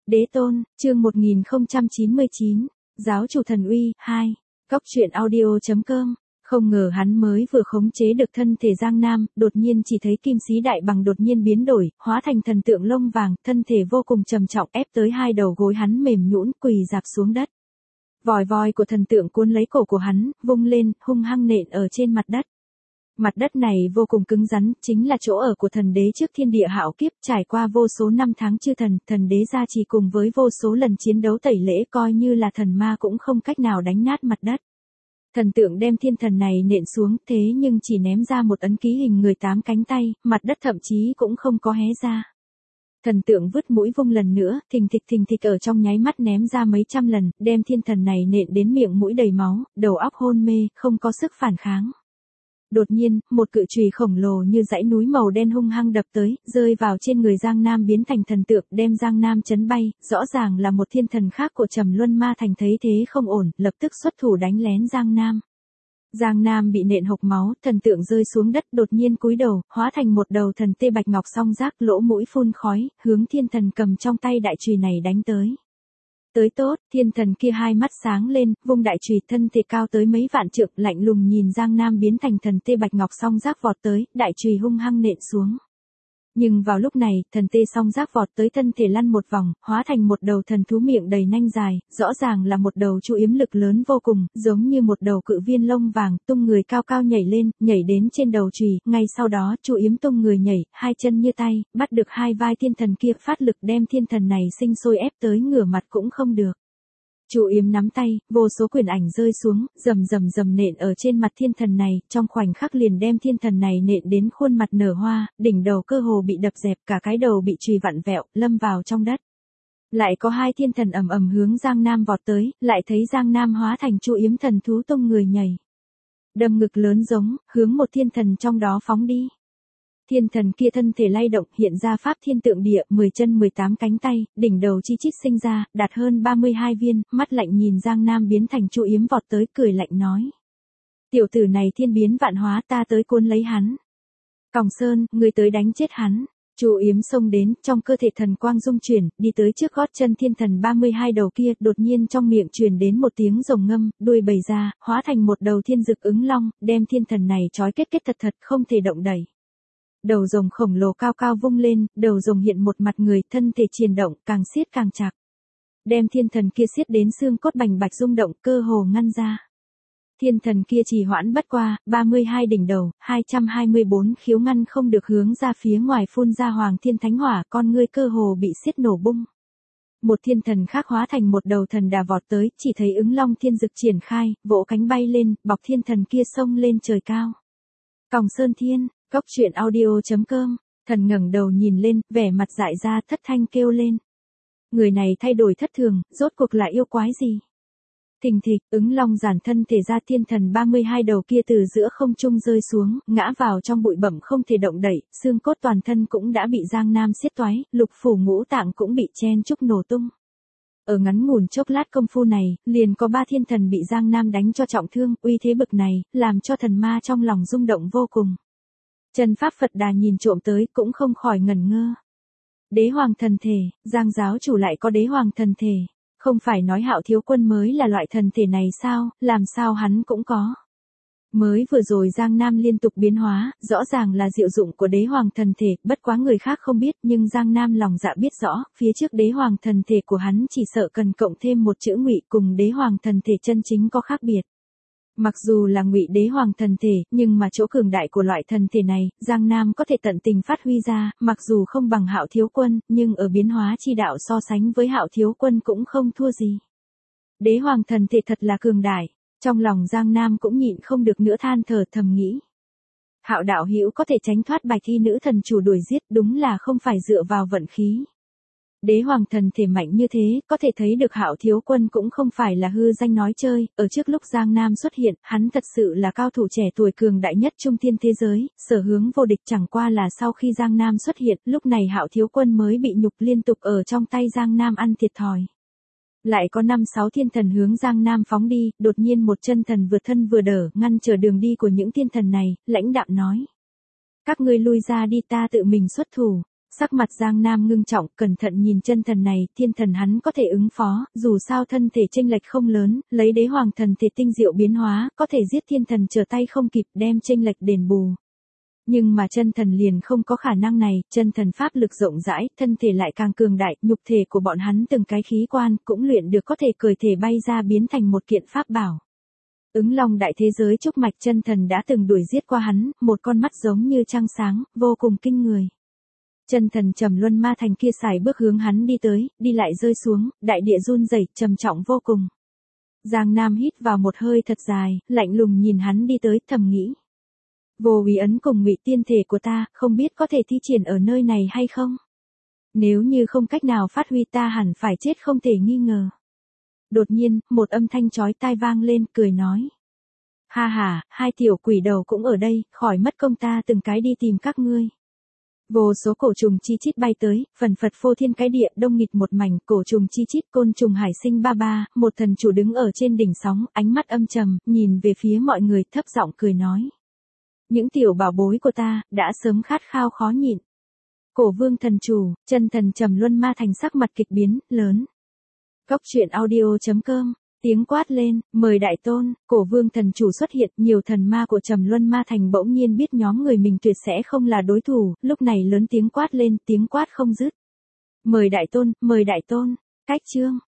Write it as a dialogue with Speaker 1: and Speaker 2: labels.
Speaker 1: Đế tôn, chương 1099, giáo chủ thần uy, 2, Cóc truyện audio.com. Không ngờ hắn mới vừa khống chế được thân thể Giang Nam, đột nhiên chỉ thấy kim sĩ đại bằng đột nhiên biến đổi, hóa thành thần tượng lông vàng, thân thể vô cùng trầm trọng ép tới hai đầu gối hắn mềm nhũn quỳ rạp xuống đất. Vòi voi của thần tượng cuốn lấy cổ của hắn, vung lên, hung hăng nện ở trên mặt đất. Mặt đất này vô cùng cứng rắn, chính là chỗ ở của thần đế trước thiên địa hạo kiếp, trải qua vô số năm tháng chư thần, thần đế gia trì cùng với vô số lần chiến đấu tẩy lễ, coi như là thần ma cũng không cách nào đánh nát mặt đất. Thần tượng đem thiên thần này nện xuống, thế nhưng chỉ ném ra một ấn ký hình người 8 cánh tay, mặt đất thậm chí cũng không có hé ra. Thần tượng vứt mũi vung lần nữa, thình thịch ở trong nháy mắt ném ra mấy trăm lần, đem thiên thần này nện đến miệng mũi đầy máu, đầu óc hôn mê, không có sức phản kháng. Đột nhiên, một cự chùy khổng lồ như dãy núi màu đen hung hăng đập tới, rơi vào trên người Giang Nam biến thành thần tượng, đem Giang Nam chấn bay, rõ ràng là một thiên thần khác của Trầm Luân Ma Thành thấy thế không ổn, lập tức xuất thủ đánh lén Giang Nam. Giang Nam bị nện hộc máu, thần tượng rơi xuống đất, đột nhiên cúi đầu, hóa thành một đầu thần tê bạch ngọc song giác, lỗ mũi phun khói, hướng thiên thần cầm trong tay đại chùy này đánh tới. Tới tốt, thiên thần kia hai mắt sáng lên, vung đại chùy, thân thể cao tới mấy vạn trượng, lạnh lùng nhìn Giang Nam biến thành thần tê bạch ngọc song giác vọt tới, đại chùy hung hăng nện xuống. Nhưng vào lúc này, thần tê song giác vọt tới, thân thể lăn một vòng, hóa thành một đầu thần thú miệng đầy nanh dài, rõ ràng là một đầu chu yếm lực lớn vô cùng, giống như một đầu cự viên lông vàng, tung người cao cao nhảy lên, nhảy đến trên đầu chùy, ngay sau đó chu yếm tung người nhảy, hai chân như tay, bắt được hai vai thiên thần kia, phát lực đem thiên thần này sinh sôi ép tới ngửa mặt cũng không được. Chu yếm nắm tay, vô số quyền ảnh rơi xuống, rầm nện ở trên mặt thiên thần này, trong khoảnh khắc liền đem thiên thần này nện đến khuôn mặt nở hoa, đỉnh đầu cơ hồ bị đập dẹp, cả cái đầu bị chùy vặn vẹo, lâm vào trong đất. Lại có hai thiên thần ầm hướng Giang Nam vọt tới, lại thấy Giang Nam hóa thành chu yếm thần thú tung người nhảy. Đâm ngực lớn giống, hướng một thiên thần trong đó phóng đi. Thiên thần kia thân thể lay động, hiện ra pháp thiên tượng địa, 10 chân 18 cánh tay, đỉnh đầu chi chít sinh ra, đạt hơn 32 viên, mắt lạnh nhìn Giang Nam biến thành chu yếm vọt tới, cười lạnh nói. Tiểu tử này thiên biến vạn hóa, ta tới cuốn lấy hắn. Còng Sơn, ngươi tới đánh chết hắn. Chu yếm xông đến, trong cơ thể thần quang dung chuyển, đi tới trước gót chân thiên thần 32 đầu kia, đột nhiên trong miệng truyền đến một tiếng rồng ngâm, đuôi bầy ra, hóa thành một đầu thiên dực ứng long, đem thiên thần này trói kết thật không thể động đẩy. Đầu rồng khổng lồ cao cao vung lên, đầu rồng hiện một mặt người, thân thể triển động, càng siết càng chặt. Đem thiên thần kia siết đến xương cốt bành bạch rung động, cơ hồ ngăn ra. Thiên thần kia trì hoãn bất qua, 32 đỉnh đầu, 224 khiếu ngăn không được hướng ra phía ngoài phun ra hoàng thiên thánh hỏa, con ngươi cơ hồ bị siết nổ bung. Một thiên thần khác hóa thành một đầu thần đà vọt tới, chỉ thấy ứng long thiên dực triển khai, vỗ cánh bay lên, bọc thiên thần kia xông lên trời cao. Còng Sơn Thiên. Cóc truyện audio.com, thần ngẩng đầu nhìn lên, vẻ mặt dại ra, thất thanh kêu lên. Người này thay đổi thất thường, rốt cuộc là yêu quái gì? Thình thịch, ứng long giản thân thể ra, thiên thần 32 đầu kia từ giữa không trung rơi xuống, ngã vào trong bụi bẩm không thể động đậy, xương cốt toàn thân cũng đã bị Giang Nam xiết toái, lục phủ ngũ tạng cũng bị chen chúc nổ tung. Ở ngắn ngủn chốc lát công phu này, liền có 3 thiên thần bị Giang Nam đánh cho trọng thương, uy thế bực này, làm cho thần ma trong lòng rung động vô cùng. Chân Pháp Phật Đà nhìn trộm tới cũng không khỏi ngẩn ngơ. Đế hoàng thần thể, Giang giáo chủ lại có đế hoàng thần thể, không phải nói Hạo thiếu quân mới là loại thần thể này sao, làm sao hắn cũng có. Mới vừa rồi Giang Nam liên tục biến hóa, rõ ràng là diệu dụng của đế hoàng thần thể, bất quá người khác không biết nhưng Giang Nam lòng dạ biết rõ, phía trước đế hoàng thần thể của hắn chỉ sợ cần cộng thêm một chữ ngụy cùng đế hoàng thần thể chân chính có khác biệt. Mặc dù là ngụy đế hoàng thần thể, nhưng mà chỗ cường đại của loại thần thể này, Giang Nam có thể tận tình phát huy ra, mặc dù không bằng Hạo thiếu quân, nhưng ở biến hóa chi đạo so sánh với Hạo thiếu quân cũng không thua gì. Đế hoàng thần thể thật là cường đại, trong lòng Giang Nam cũng nhịn không được nữa than thở thầm nghĩ. Hạo đạo hữu có thể tránh thoát Bạch Y nữ thần chủ đuổi giết, đúng là không phải dựa vào vận khí. Đế hoàng thần thể mạnh như thế, có thể thấy được Hạo thiếu quân cũng không phải là hư danh nói chơi, ở trước lúc Giang Nam xuất hiện, hắn thật sự là cao thủ trẻ tuổi cường đại nhất trung thiên thế giới, sở hướng vô địch, chẳng qua là sau khi Giang Nam xuất hiện, lúc này Hạo thiếu quân mới bị nhục liên tục ở trong tay Giang Nam ăn thiệt thòi. Lại có 5-6 thiên thần hướng Giang Nam phóng đi, đột nhiên một chân thần vượt thân vừa đỡ, ngăn trở đường đi của những thiên thần này, lãnh đạm nói. Các ngươi lui ra đi, ta tự mình xuất thủ. Sắc mặt Giang Nam ngưng trọng, cẩn thận nhìn chân thần này, thiên thần hắn có thể ứng phó, dù sao thân thể chênh lệch không lớn, lấy đế hoàng thần thể tinh diệu biến hóa, có thể giết thiên thần trở tay không kịp đem chênh lệch đền bù. Nhưng mà chân thần liền không có khả năng này, chân thần pháp lực rộng rãi, thân thể lại càng cường đại, nhục thể của bọn hắn từng cái khí quan cũng luyện được có thể cởi thể bay ra biến thành một kiện pháp bảo. Ứng Long đại thế giới trúc mạch chân thần đã từng đuổi giết qua hắn, một con mắt giống như trăng sáng, vô cùng kinh người. Chân thần Trầm Luân Ma Thành kia xài bước hướng hắn đi tới, đi lại rơi xuống, đại địa run rẩy, trầm trọng vô cùng. Giang Nam hít vào một hơi thật dài, lạnh lùng nhìn hắn đi tới, thầm nghĩ. Vô Úy ấn cùng Ngụy tiên thể của ta, không biết có thể thi triển ở nơi này hay không? Nếu như không cách nào phát huy ta hẳn phải chết không thể nghi ngờ. Đột nhiên, một âm thanh chói tai vang lên, cười nói. Ha ha, hai tiểu quỷ đầu cũng ở đây, khỏi mất công ta từng cái đi tìm các ngươi. Vô số cổ trùng chi chít bay tới, phần phật phô thiên cái địa, đông nghịt một mảnh, cổ trùng chi chít, côn trùng hải sinh ba ba, một thần chủ đứng ở trên đỉnh sóng, ánh mắt âm trầm, nhìn về phía mọi người, thấp giọng cười nói. Những tiểu bảo bối của ta, đã sớm khát khao khó nhịn. Cổ vương thần chủ, chân thần Trầm Luân Ma Thành sắc mặt kịch biến, lớn. Góc truyện audio.com, tiếng quát lên, mời đại tôn, cổ vương thần chủ xuất hiện, nhiều thần ma của Trầm Luân Ma Thành bỗng nhiên biết nhóm người mình tuyệt sẽ không là đối thủ, lúc này lớn tiếng quát lên, tiếng quát không dứt. Mời đại tôn, cách chương.